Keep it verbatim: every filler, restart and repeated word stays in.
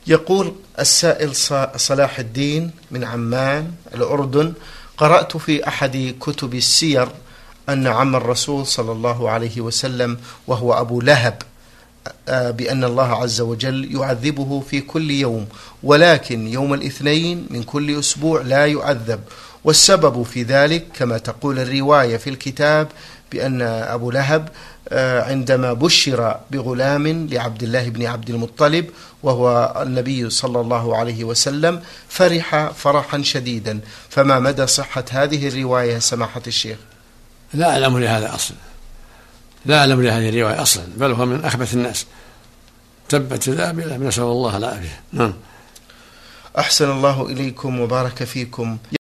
يقول السائل صلاح الدين من عمان الأردن: قرأت في أحد كتب السير أن عم الرسول صلى الله عليه وسلم وهو أبو لهب بأن الله عز وجل يعذبه في كل يوم، ولكن يوم الاثنين من كل أسبوع لا يعذب، والسبب في ذلك كما تقول الرواية في الكتاب بأن أبو لهب عندما بشر بغلام لعبد الله بن عبد المطلب وهو النبي صلى الله عليه وسلم فرح فرحا شديدا، فما مدى صحة هذه الرواية سماحة الشيخ؟ لا أعلم لهذا أصلا، لا أعلم لهذه الرواية أصلا، بل هو من أخبث الناس، تبت ذابلة، نسأل الله العافية. نعم. أحسن الله إليكم وبارك فيكم.